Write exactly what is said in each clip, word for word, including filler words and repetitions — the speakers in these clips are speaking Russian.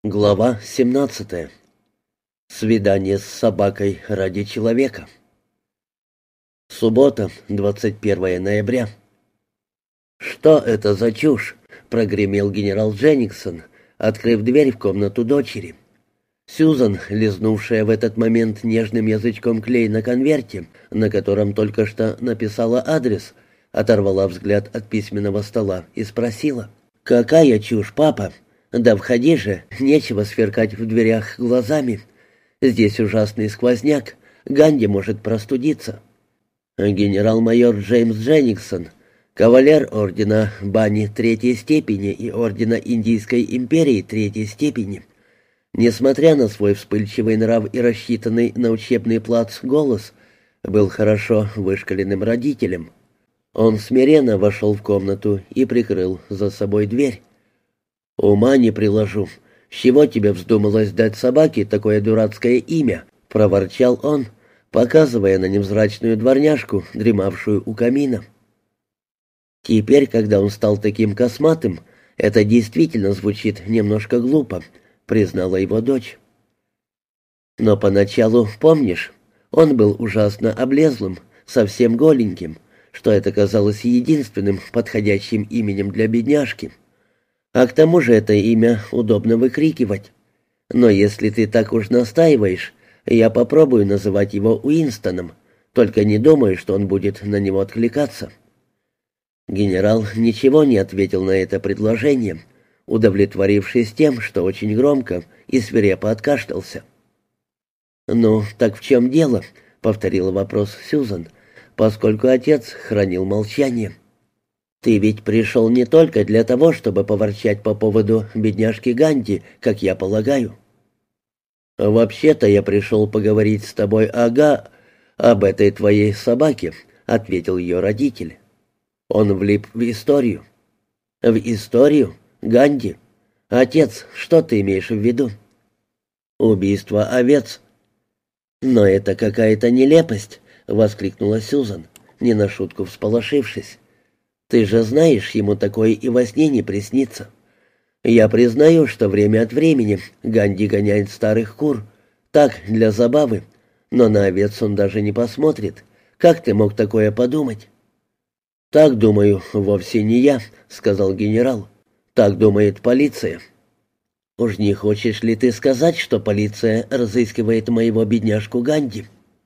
Глава семнадцатая. Свидание с собакой ради человека. Суббота, двадцать первое ноября. «Что это за чушь?» — прогремел генерал Дженнингсон, открыв дверь в комнату дочери. Сьюзан, лизнувшая в этот момент нежным язычком клей на конверте, на котором только что написала адрес, оторвала взгляд от письменного стола и спросила: «Какая чушь, папа? Да входи же, нечего сверкать в дверях глазами. Здесь ужасный сквозняк, Ганди может простудиться». Генерал-майор Джеймс Дженнингсон, кавалер ордена Бани третьей степени и ордена Индийской империи третьей степени, несмотря на свой вспыльчивый нрав и рассчитанный на учебный плац голос, был хорошо вышкаленным родителем. Он смиренно вошел в комнату и прикрыл за собой дверь. «Ума не приложу. С чего тебе вздумалось дать собаке такое дурацкое имя?» — проворчал он, показывая на невзрачную дворняжку, дремавшую у камина. Теперь, когда он стал таким косматым, это действительно звучит немножко глупо, признала его дочь. Но поначалу, помнишь, он был ужасно облезлым, совсем голеньким, что это казалось единственным подходящим именем для бедняжки. А к тому же это имя удобно выкрикивать. Но если ты так уж настаиваешь, я попробую называть его Уинстоном, только не думаю, что он будет на него откликаться». Генерал ничего не ответил на это предложение, удовлетворившись тем, что очень громко и свирепо откашлялся. «Ну, так в чем дело?» — повторила вопрос Сьюзан, поскольку отец хранил молчание. «Ты ведь пришел не только для того, чтобы поворчать по поводу бедняжки Ганди, как я полагаю». «Вообще-то я пришел поговорить с тобой ага, об этой твоей собаке», — ответил ее родитель. Он влип в историю. «В историю? Ганди? Отец, что ты имеешь в виду?» «Убийство овец». «Но это какая-то нелепость», — воскликнула Сьюзан, не на шутку всполошившись. «Ты же знаешь, ему такое и во сне не приснится. Я признаю, что время от времени Ганди гоняет старых кур. Так, для забавы. Но на овец он даже не посмотрит. Как ты мог такое подумать?» «Так думаю вовсе не я», — сказал генерал. «Так думает полиция». «Уж не хочешь ли ты сказать, что полиция разыскивает моего бедняжку Ганди?»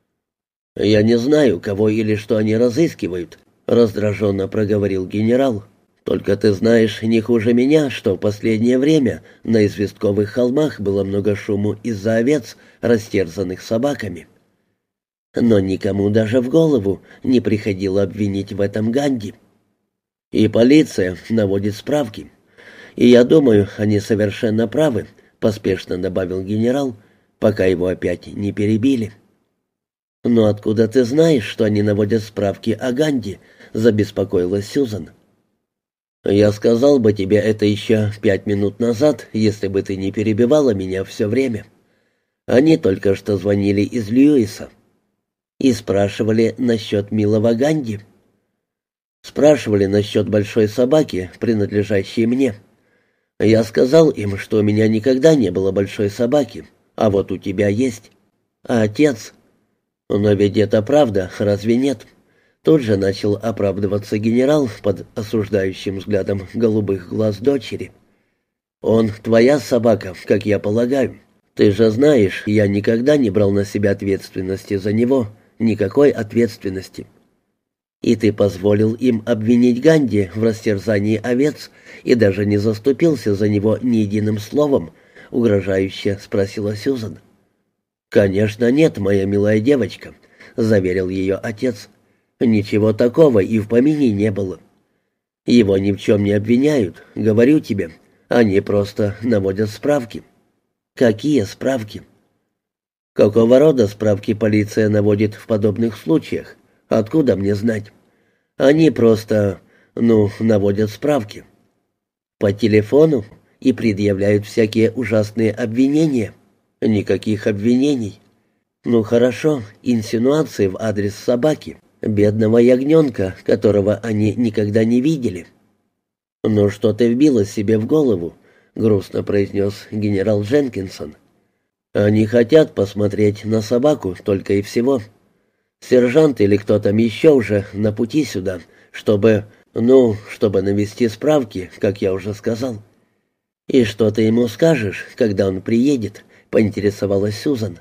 «Я не знаю, кого или что они разыскивают», — раздраженно проговорил генерал. «Только ты знаешь не хуже меня, что в последнее время на известковых холмах было много шуму из-за овец, растерзанных собаками. Но никому даже в голову не приходило обвинить в этом Ганди. И полиция наводит справки. И я думаю, они совершенно правы», — поспешно добавил генерал, пока его опять не перебили. «Но откуда ты знаешь, что они наводят справки о Ганди?» — забеспокоилась Сьюзан. «Я сказал бы тебе это еще пять минут назад, если бы ты не перебивала меня все время. Они только что звонили из Льюиса и спрашивали насчет милого Ганди. Спрашивали насчет большой собаки, принадлежащей мне. Я сказал им, что у меня никогда не было большой собаки, а вот у тебя есть. А отец... Но ведь это правда, разве нет?» Тут же начал оправдываться генерал под осуждающим взглядом голубых глаз дочери. «Он твоя собака, как я полагаю. Ты же знаешь, я никогда не брал на себя ответственности за него, никакой ответственности. И ты позволил им обвинить Ганди в растерзании овец и даже не заступился за него ни единым словом?» — угрожающе спросила Сьюзан. «Конечно нет, моя милая девочка», — заверил ее отец. «Ничего такого и в помине не было. Его ни в чем не обвиняют, говорю тебе. Они просто наводят справки». «Какие справки?» «Какого рода справки полиция наводит в подобных случаях? Откуда мне знать? Они просто, ну, наводят справки. По телефону и предъявляют всякие ужасные обвинения». «Никаких обвинений». «Ну хорошо, инсинуации в адрес собаки, бедного ягненка, которого они никогда не видели». «Ну что ты вбила себе в голову? грустно произнес генерал Дженкинсон. «Они хотят посмотреть на собаку только и всего. Сержант или кто там еще уже на пути сюда, чтобы, ну, чтобы навести справки, как я уже сказал». «И что ты ему скажешь, когда он приедет?» — поинтересовалась Сьюзан.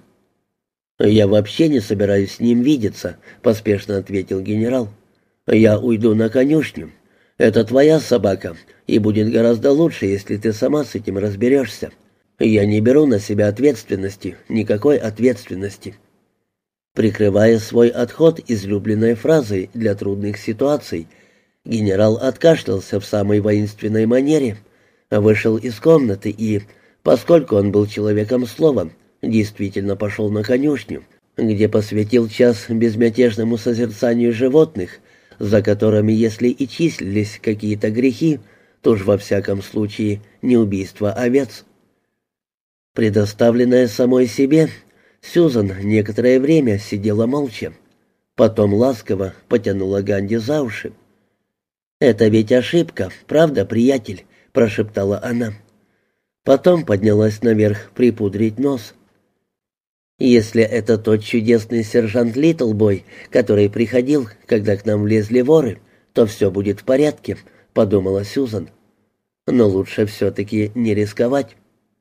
«Я вообще не собираюсь с ним видеться», — поспешно ответил генерал. «Я уйду на конюшню. Это твоя собака, и будет гораздо лучше, если ты сама с этим разберешься. Я не беру на себя ответственности, никакой ответственности». Прикрывая свой отход излюбленной фразой для трудных ситуаций, генерал откашлялся в самой воинственной манере, вышел из комнаты и, поскольку он был человеком слова, действительно пошел на конюшню, где посвятил час безмятежному созерцанию животных, за которыми, если и числились какие-то грехи, то уж во всяком случае не убийство овец. Предоставленная самой себе, Сьюзан некоторое время сидела молча. Потом ласково потянула Ганди за уши. «Это ведь ошибка, правда, приятель?» — прошептала она. Потом поднялась наверх припудрить нос. «Если это тот чудесный сержант Литлбой, который приходил, когда к нам влезли воры, то все будет в порядке», — подумала Сьюзан. «Но лучше все-таки не рисковать».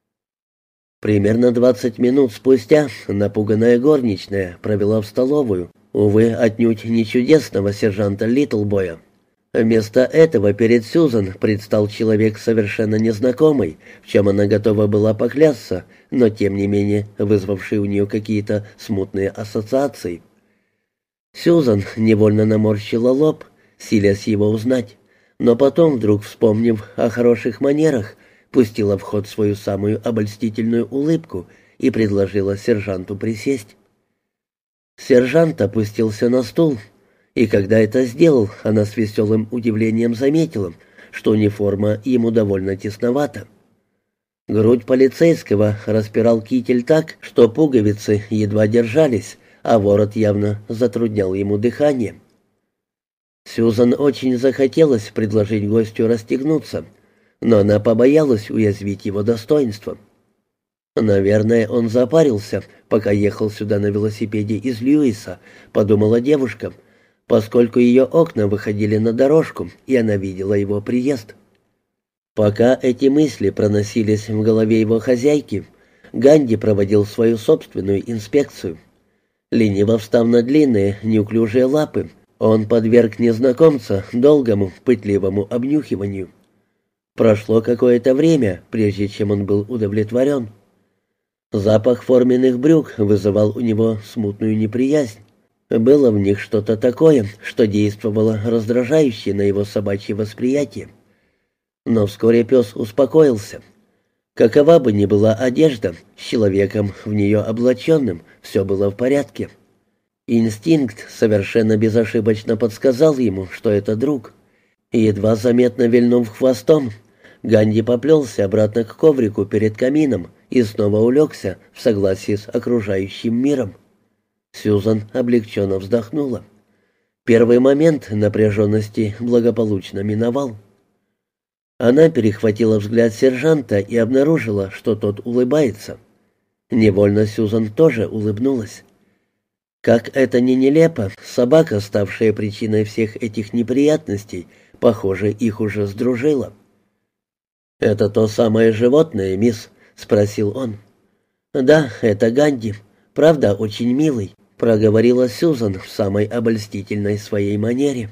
Примерно двадцать минут спустя напуганная горничная провела в столовую, увы, отнюдь не чудесного сержанта Литлбоя. Вместо этого перед Сьюзан предстал человек совершенно незнакомый, в чем она готова была поклясться, но тем не менее вызвавший у нее какие-то смутные ассоциации. Сьюзан невольно наморщила лоб, силясь его узнать, но потом, вдруг вспомнив о хороших манерах, пустила в ход свою самую обольстительную улыбку и предложила сержанту присесть. Сержант опустился на стул, и когда это сделал, она с веселым удивлением заметила, что униформа ему довольно тесновата. Грудь полицейского распирал китель так, что пуговицы едва держались, а ворот явно затруднял ему дыхание. Сьюзан очень захотелось предложить гостю расстегнуться, но она побоялась уязвить его достоинство. «Наверное, он запарился, пока ехал сюда на велосипеде из Льюиса», — подумала девушка, поскольку ее окна выходили на дорожку, и она видела его приезд. Пока эти мысли проносились в голове его хозяйки, Ганди проводил свою собственную инспекцию. Лениво встав на длинные, неуклюжие лапы, он подверг незнакомца долгому, пытливому обнюхиванию. Прошло какое-то время, прежде чем он был удовлетворен. Запах форменных брюк вызывал у него смутную неприязнь. Было в них что-то такое, что действовало раздражающе на его собачье восприятие. Но вскоре пес успокоился. Какова бы ни была одежда, с человеком в нее облаченным все было в порядке. Инстинкт совершенно безошибочно подсказал ему, что это друг. И едва заметно вильнув хвостом, Ганди поплелся обратно к коврику перед камином и снова улегся в согласии с окружающим миром. Сьюзан облегченно вздохнула. Первый момент напряженности благополучно миновал. Она перехватила взгляд сержанта и обнаружила, что тот улыбается. Невольно Сьюзан тоже улыбнулась. Как это ни нелепо, собака, ставшая причиной всех этих неприятностей, похоже, их уже сдружила. «Это то самое животное, мисс?» — спросил он. «Да, это Ганди. Правда, очень милый», — проговорила Сьюзан в самой обольстительной своей манере.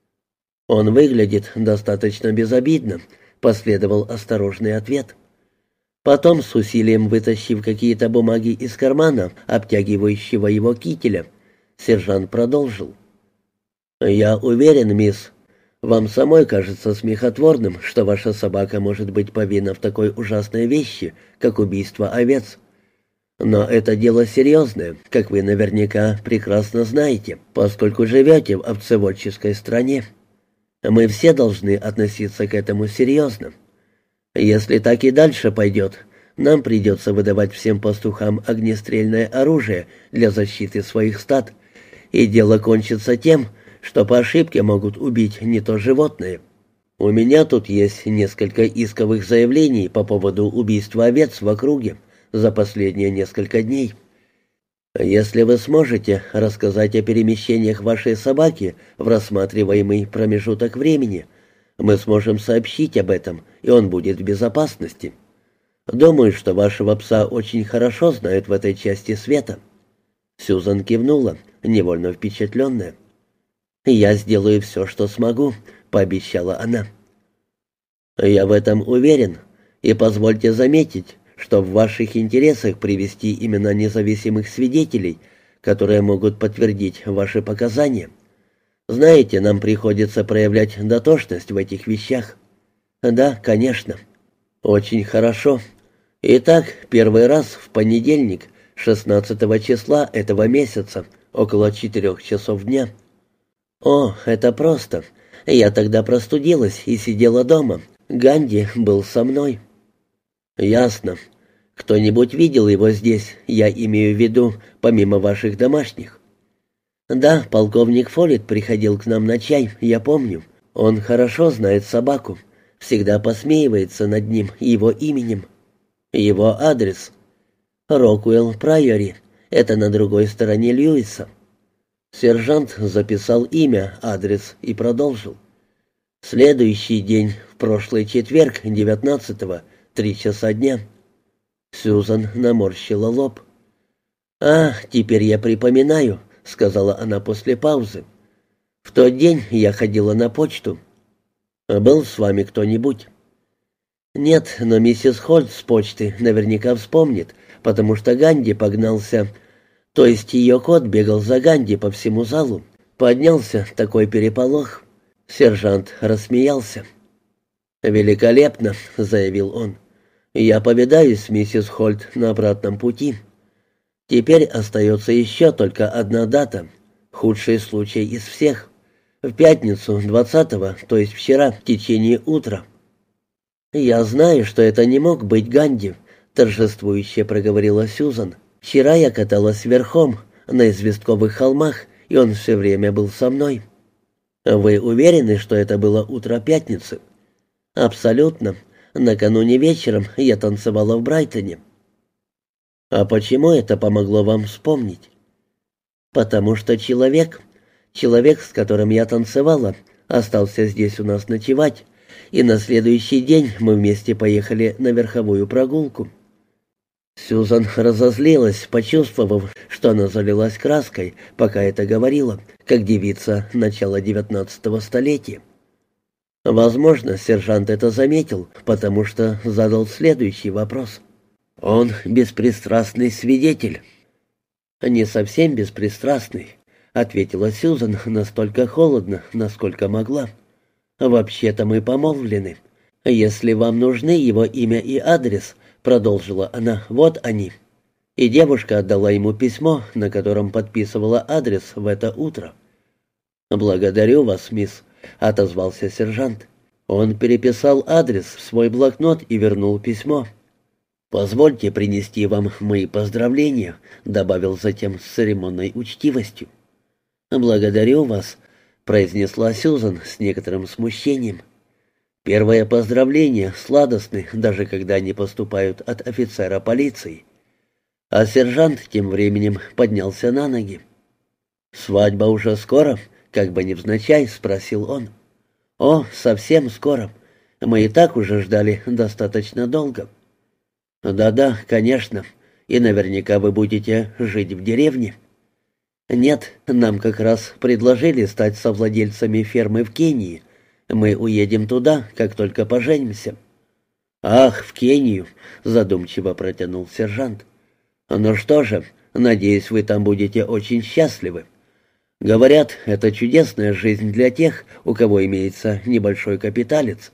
«Он выглядит достаточно безобидно», — последовал осторожный ответ. Потом, с усилием вытащив какие-то бумаги из кармана, обтягивающего его кителя, сержант продолжил. «Я уверен, мисс, вам самой кажется смехотворным, что ваша собака может быть повинна в такой ужасной вещи, как убийство овец. Но это дело серьезное, как вы наверняка прекрасно знаете, поскольку живете в овцеводческой стране. Мы все должны относиться к этому серьезно. Если так и дальше пойдет, нам придется выдавать всем пастухам огнестрельное оружие для защиты своих стад, и дело кончится тем, что по ошибке могут убить не то животное». У меня тут есть несколько исковых заявлений по поводу убийства овец в округе за последние несколько дней. Если вы сможете рассказать о перемещениях вашей собаки в рассматриваемый промежуток времени, мы сможем сообщить об этом, и он будет в безопасности. Думаю, что вашего пса очень хорошо знают в этой части света». Сьюзан кивнула, невольно впечатленная. «Я сделаю все, что смогу», — пообещала она. «Я в этом уверен, и позвольте заметить, что в ваших интересах привести именно независимых свидетелей, которые могут подтвердить ваши показания. Знаете, нам приходится проявлять дотошность в этих вещах». «Да, конечно». «Очень хорошо. Итак, первый раз в понедельник, шестнадцатого числа этого месяца, около четырех часов дня». «О, это просто. Я тогда простудилась и сидела дома. Ганди был со мной». «Ясно. Кто-нибудь видел его здесь, я имею в виду, помимо ваших домашних?» «Да, полковник Фоллет приходил к нам на чай, я помню. Он хорошо знает собаку, всегда посмеивается над ним и его именем. Его адрес. Роквелл Прайори. Это на другой стороне Льюиса». Сержант записал имя, адрес и продолжил. «Следующий день, в прошлый четверг, девятнадцатого, три часа дня». Сьюзан наморщила лоб. «А, теперь я припоминаю», — сказала она после паузы. «В тот день я ходила на почту. Был с вами кто-нибудь?» «Нет, но миссис Хольт с почты наверняка вспомнит, потому что Ганди погнался, то есть ее кот бегал за Ганди по всему залу. Поднялся такой переполох». Сержант рассмеялся. «Великолепно», — заявил он. «Я повидаюсь с миссис Хольт на обратном пути. Теперь остается еще только одна дата, худший случай из всех. В пятницу, двадцатого, то есть вчера, в течение утра». «Я знаю, что это не мог быть Ганди», — торжествующе проговорила Сьюзан. «Вчера я каталась верхом на известковых холмах, и он все время был со мной». «Вы уверены, что это было утро пятницы?» «Абсолютно. Накануне вечером я танцевала в Брайтоне». «А почему это помогло вам вспомнить?» «Потому что человек, человек, с которым я танцевала, остался здесь у нас ночевать, и на следующий день мы вместе поехали на верховую прогулку». Сьюзан разозлилась, почувствовав, что она залилась краской, пока это говорила, как девица начала девятнадцатого столетия. Возможно, сержант это заметил, потому что задал следующий вопрос. «Он беспристрастный свидетель». «Не совсем беспристрастный», — ответила Сьюзан настолько холодно, насколько могла. «Вообще-то мы помолвлены. Если вам нужны его имя и адрес, — продолжила она, — вот они». И девушка отдала ему письмо, на котором подписывала адрес в это утро. «Благодарю вас, мисс», — отозвался сержант. Он переписал адрес в свой блокнот и вернул письмо. «Позвольте принести вам мои поздравления», — добавил затем с церемонной учтивостью. «Благодарю вас», — произнесла Сьюзан с некоторым смущением. Первые поздравления сладостны, даже когда они поступают от офицера полиции. А сержант тем временем поднялся на ноги. «Свадьба уже скоро?» — как бы невзначай спросил он. «О, совсем скоро. Мы и так уже ждали достаточно долго». «Да-да, конечно. И наверняка вы будете жить в деревне». «Нет, нам как раз предложили стать совладельцами фермы в Кении. Мы уедем туда, как только поженимся». «Ах, в Кению», — задумчиво протянул сержант. «Ну что же, надеюсь, вы там будете очень счастливы. Говорят, это чудесная жизнь для тех, у кого имеется небольшой капиталец».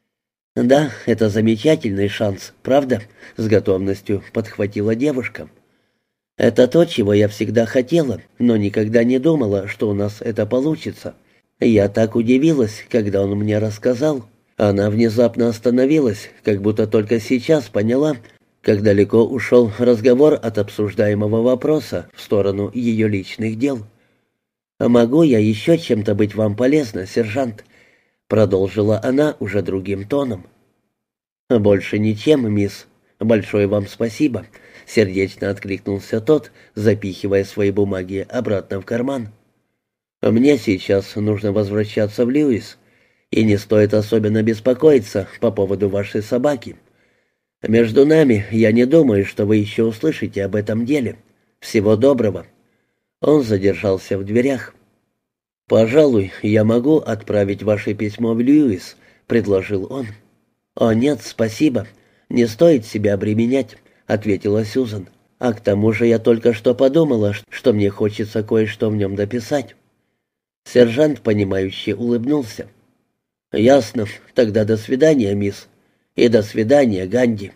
«Да, это замечательный шанс, правда?» — с готовностью подхватила девушка. «Это то, чего я всегда хотела, но никогда не думала, что у нас это получится. Я так удивилась, когда он мне рассказал». Она внезапно остановилась, как будто только сейчас поняла, как далеко ушел разговор от обсуждаемого вопроса в сторону ее личных дел. «Могу я еще чем-то быть вам полезна, сержант?» продолжила она уже другим тоном. «Больше ничем, мисс. Большое вам спасибо», — сердечно откликнулся тот, запихивая свои бумаги обратно в карман. «Мне сейчас нужно возвращаться в Льюис, и не стоит особенно беспокоиться по поводу вашей собаки. Между нами, я не думаю, что вы еще услышите об этом деле. Всего доброго». Он задержался в дверях. «Пожалуй, я могу отправить ваше письмо в Льюис», — предложил он. «О, нет, спасибо. Не стоит себя обременять», — ответила Сьюзан. «А к тому же я только что подумала, что мне хочется кое-что в нем дописать». Сержант, понимающе улыбнулся. «Ясно. Тогда до свидания, мисс. И до свидания, Ганди».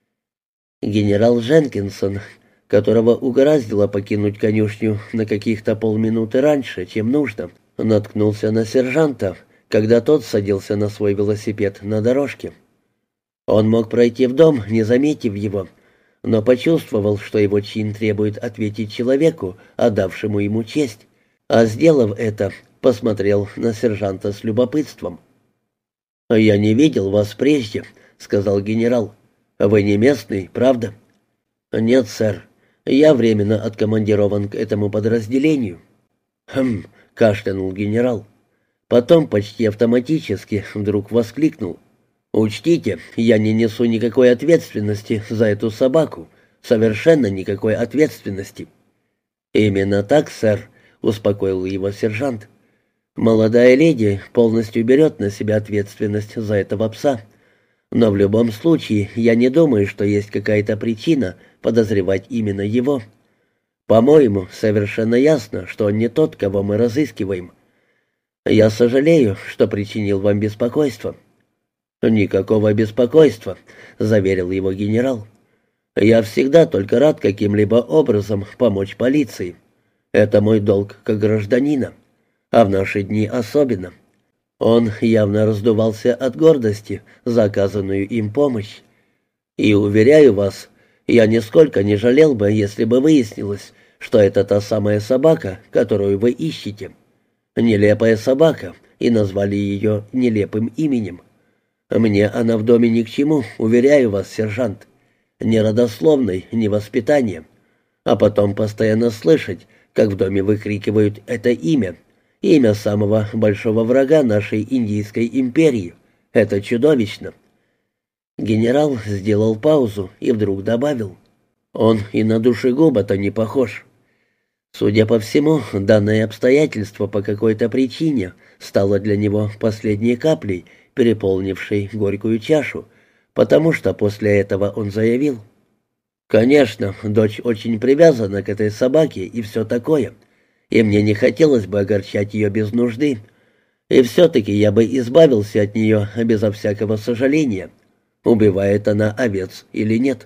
Генерал Дженкинсон, которого угораздило покинуть конюшню на каких-то полминуты раньше, чем нужно, наткнулся на сержанта, когда тот садился на свой велосипед на дорожке. Он мог пройти в дом, не заметив его, но почувствовал, что его чин требует ответить человеку, отдавшему ему честь, а, сделав это, посмотрел на сержанта с любопытством. «Я не видел вас прежде», — сказал генерал. «Вы не местный, правда?» «Нет, сэр. Я временно откомандирован к этому подразделению». «Хм», — кашлянул генерал. Потом почти автоматически вдруг воскликнул. «Учтите, я не несу никакой ответственности за эту собаку. Совершенно никакой ответственности». «Именно так, сэр», — успокоил его сержант. «Молодая леди полностью берет на себя ответственность за этого пса. Но в любом случае я не думаю, что есть какая-то причина подозревать именно его. По-моему, совершенно ясно, что он не тот, кого мы разыскиваем. Я сожалею, что причинил вам беспокойство». «Никакого беспокойства», — заверил его генерал. «Я всегда только рад каким-либо образом помочь полиции. Это мой долг как гражданина, а в наши дни особенно». Он явно раздувался от гордости за оказанную им помощь. «И, уверяю вас, я нисколько не жалел бы, если бы выяснилось, что это та самая собака, которую вы ищете. Нелепая собака, и назвали ее нелепым именем. Мне она в доме ни к чему, уверяю вас, сержант. Ни родословной, ни воспитания. А потом постоянно слышать, как в доме выкрикивают это имя, имя самого большого врага нашей Индийской империи. Это чудовищно». Генерал сделал паузу и вдруг добавил: «Он и на душегуба-то не похож». Судя по всему, данное обстоятельство по какой-то причине стало для него последней каплей, переполнившей горькую чашу, потому что после этого он заявил: «Конечно, дочь очень привязана к этой собаке и все такое, и мне не хотелось бы огорчать ее без нужды, и все-таки я бы избавился от нее безо всякого сожаления, убивает она овец или нет».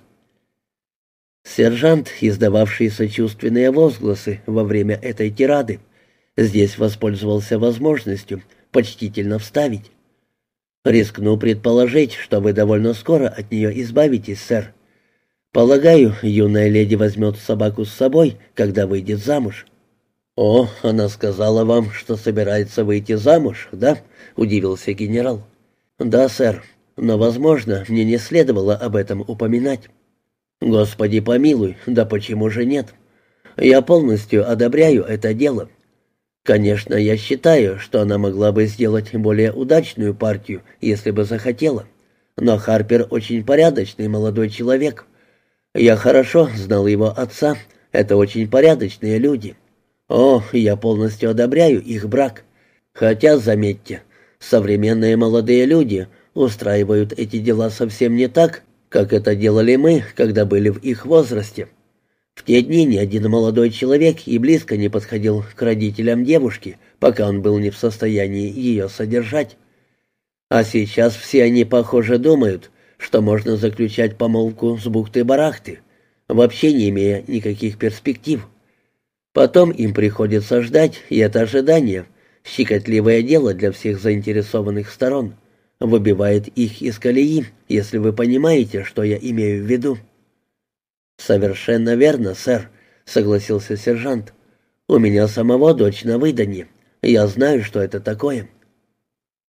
Сержант, издававший сочувственные возгласы во время этой тирады, здесь воспользовался возможностью почтительно вставить: «Рискну предположить, что вы довольно скоро от нее избавитесь, сэр. Полагаю, юная леди возьмет собаку с собой, когда выйдет замуж». «О, она сказала вам, что собирается выйти замуж, да?» — удивился генерал. «Да, сэр, но, возможно, мне не следовало об этом упоминать». «Господи помилуй, да почему же нет? Я полностью одобряю это дело. Конечно, я считаю, что она могла бы сделать более удачную партию, если бы захотела. Но Харпер очень порядочный молодой человек. Я хорошо знал его отца, это очень порядочные люди. О, я полностью одобряю их брак. Хотя, заметьте, современные молодые люди устраивают эти дела совсем не так, как это делали мы, когда были в их возрасте. В те дни ни один молодой человек и близко не подходил к родителям девушки, пока он был не в состоянии ее содержать. А сейчас все они, похоже, думают, что можно заключать помолвку с бухты-барахты, вообще не имея никаких перспектив. Потом им приходится ждать, и это ожидание, щекотливое дело для всех заинтересованных сторон, выбивает их из колеи, если вы понимаете, что я имею в виду». «Совершенно верно, сэр», — согласился сержант. «У меня самого дочь на выданье. Я знаю, что это такое».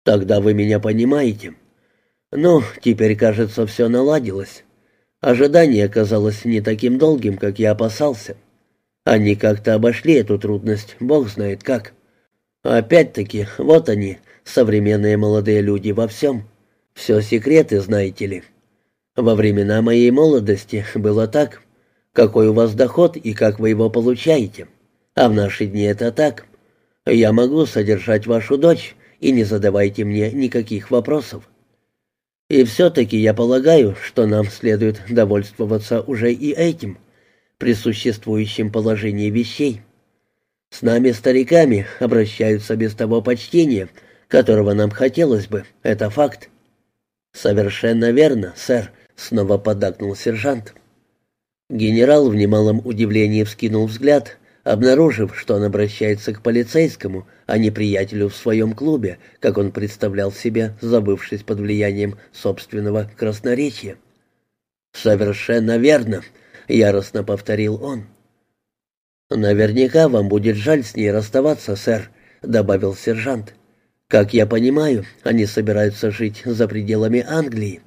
Тогда вы меня понимаете. Ну, теперь, кажется, все наладилось. Ожидание оказалось не таким долгим, как я опасался. Они как-то обошли эту трудность, бог знает как. Опять-таки, вот они, современные молодые люди во всем. Все секреты, знаете ли. Во времена моей молодости было так. Какой у вас доход и как вы его получаете? А в наши дни это так. Я могу содержать вашу дочь, и не задавайте мне никаких вопросов. И все-таки я полагаю, что нам следует довольствоваться уже и этим, при существующем положении вещей. С нами, стариками, обращаются без того почтения, которого нам хотелось бы, это факт. «Совершенно верно, сэр», — снова поддакнул сержант. Генерал в немалом удивлении вскинул взгляд, обнаружив, что он обращается к полицейскому, а не приятелю в своем клубе, как он представлял себе, забывшись под влиянием собственного красноречия. «Совершенно верно», — яростно повторил он. «Наверняка вам будет жаль с ней расставаться, сэр», — добавил сержант. «Как я понимаю, они собираются жить за пределами Англии».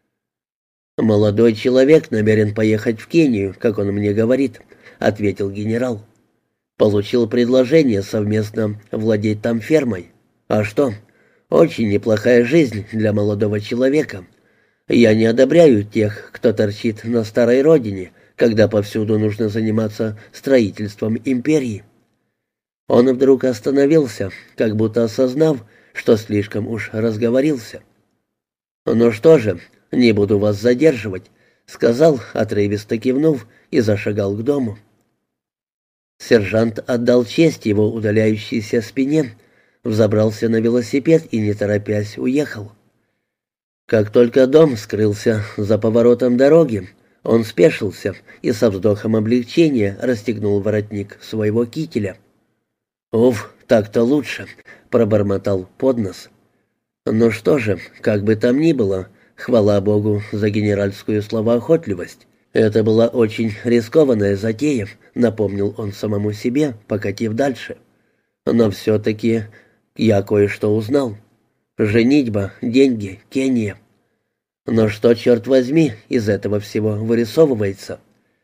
«Молодой человек намерен поехать в Кению, как он мне говорит», — ответил генерал. «Получил предложение совместно владеть там фермой. А что? Очень неплохая жизнь для молодого человека. Я не одобряю тех, кто торчит на старой родине, когда повсюду нужно заниматься строительством империи». Он вдруг остановился, как будто осознав, что слишком уж разговорился. «Ну что же, не буду вас задерживать», — сказал, отрывисто кивнув, и зашагал к дому. Сержант отдал честь его удаляющейся спине, взобрался на велосипед и, не торопясь, уехал. Как только дом скрылся за поворотом дороги, он спешился и со вздохом облегчения расстегнул воротник своего кителя. «Уф, так-то лучше», — пробормотал под нос. «Ну что же, как бы там ни было, хвала Богу за генеральскую словоохотливость. Это была очень рискованная затея», — напомнил он самому себе, покатив дальше. «Но все-таки я кое-что узнал. Женитьба, деньги, Кения. Но что, черт возьми, из этого всего вырисовывается?»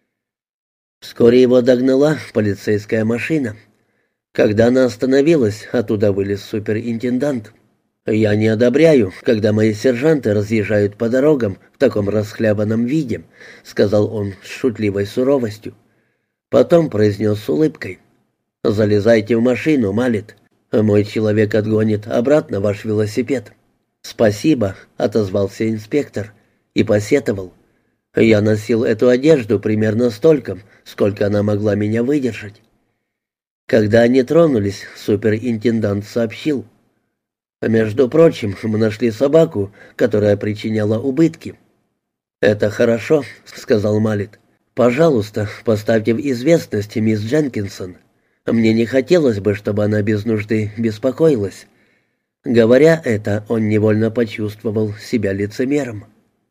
Вскоре его догнала полицейская машина. Когда она остановилась, оттуда вылез суперинтендант. «Я не одобряю, когда мои сержанты разъезжают по дорогам в таком расхлябанном виде», — сказал он с шутливой суровостью. Потом произнес с улыбкой: «Залезайте в машину, Малет. Мой человек отгонит обратно ваш велосипед». «Спасибо», — отозвался инспектор и посетовал: «Я носил эту одежду примерно столько, сколько она могла меня выдержать». Когда они тронулись, суперинтендант сообщил: «Между прочим, мы нашли собаку, которая причиняла убытки». «Это хорошо», — сказал Малет. «Пожалуйста, поставьте в известность мисс Дженкинсон. Мне не хотелось бы, чтобы она без нужды беспокоилась». Говоря это, он невольно почувствовал себя лицемером.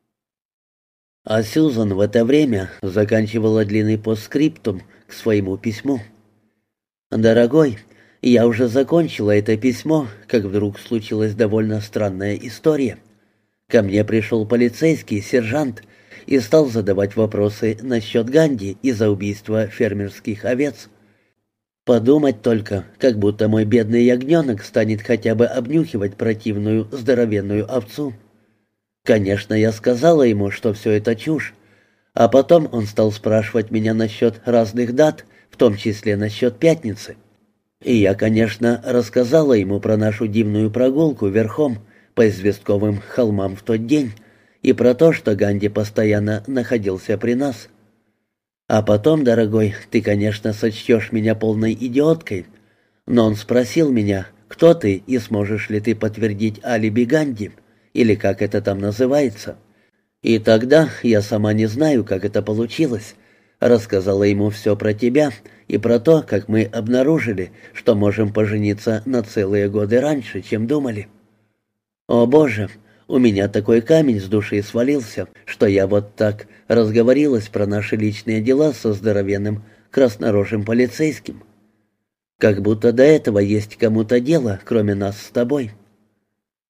А Сьюзан в это время заканчивала длинный постскриптум к своему письму. «Дорогой, я уже закончила это письмо, как вдруг случилась довольно странная история. Ко мне пришел полицейский сержант и стал задавать вопросы насчет Ганди из-за убийства фермерских овец. Подумать только, как будто мой бедный ягненок станет хотя бы обнюхивать противную здоровенную овцу. Конечно, я сказала ему, что все это чушь, а потом он стал спрашивать меня насчет разных дат, в том числе насчет пятницы. И я, конечно, рассказала ему про нашу дивную прогулку верхом по известковым холмам в тот день и про то, что Ганди постоянно находился при нас. А потом, дорогой, ты, конечно, сочтешь меня полной идиоткой, но он спросил меня, кто ты и сможешь ли ты подтвердить алиби Ганди, или как это там называется. И тогда, я сама не знаю, как это получилось, рассказала ему все про тебя и про то, как мы обнаружили, что можем пожениться на целые годы раньше, чем думали. О, Боже, у меня такой камень с души свалился, что я вот так разговорилась про наши личные дела со здоровенным краснорожим полицейским. Как будто до этого есть кому-то дело, кроме нас с тобой.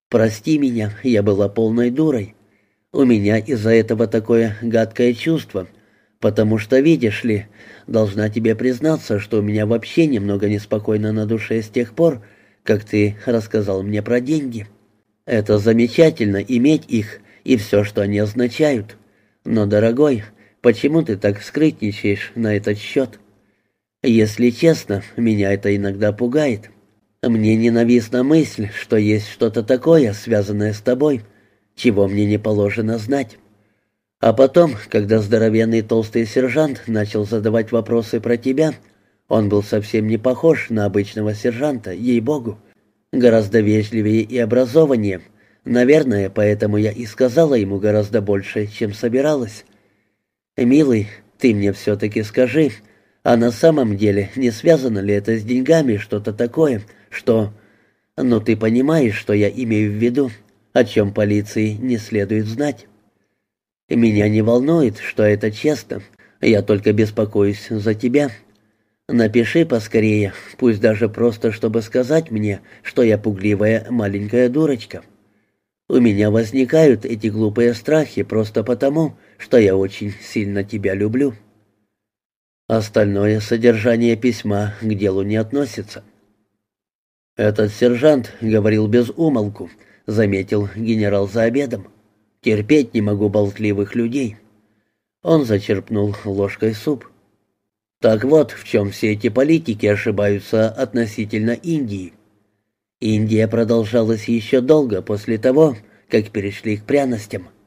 Прости меня, я была полной дурой. У меня из-за этого такое гадкое чувство, потому что, видишь ли, должна тебе признаться, что у меня вообще немного неспокойно на душе с тех пор, как ты рассказал мне про деньги. Это замечательно иметь их и все, что они означают. Но, дорогой, почему ты так скрытничаешь на этот счет? Если честно, меня это иногда пугает. Мне ненавистна мысль, что есть что-то такое, связанное с тобой, чего мне не положено знать. А потом, когда здоровенный толстый сержант начал задавать вопросы про тебя, он был совсем не похож на обычного сержанта, ей-богу. Гораздо вежливее и образованнее. Наверное, поэтому я и сказала ему гораздо больше, чем собиралась. «Милый, ты мне все-таки скажи, а на самом деле не связано ли это с деньгами, что-то такое, что... Ну, ты понимаешь, что я имею в виду, о чем полиции не следует знать. Меня не волнует, что это честно, я только беспокоюсь за тебя. Напиши поскорее, пусть даже просто, чтобы сказать мне, что я пугливая маленькая дурочка. У меня возникают эти глупые страхи просто потому, что я очень сильно тебя люблю». Остальное содержание письма к делу не относится. «Этот сержант говорил без умолку», — заметил генерал за обедом. «Терпеть не могу болтливых людей». Он зачерпнул ложкой суп. «Так вот, в чем все эти политики ошибаются относительно Индии. Индия продолжалась еще долго после того, как перешли к пряностям.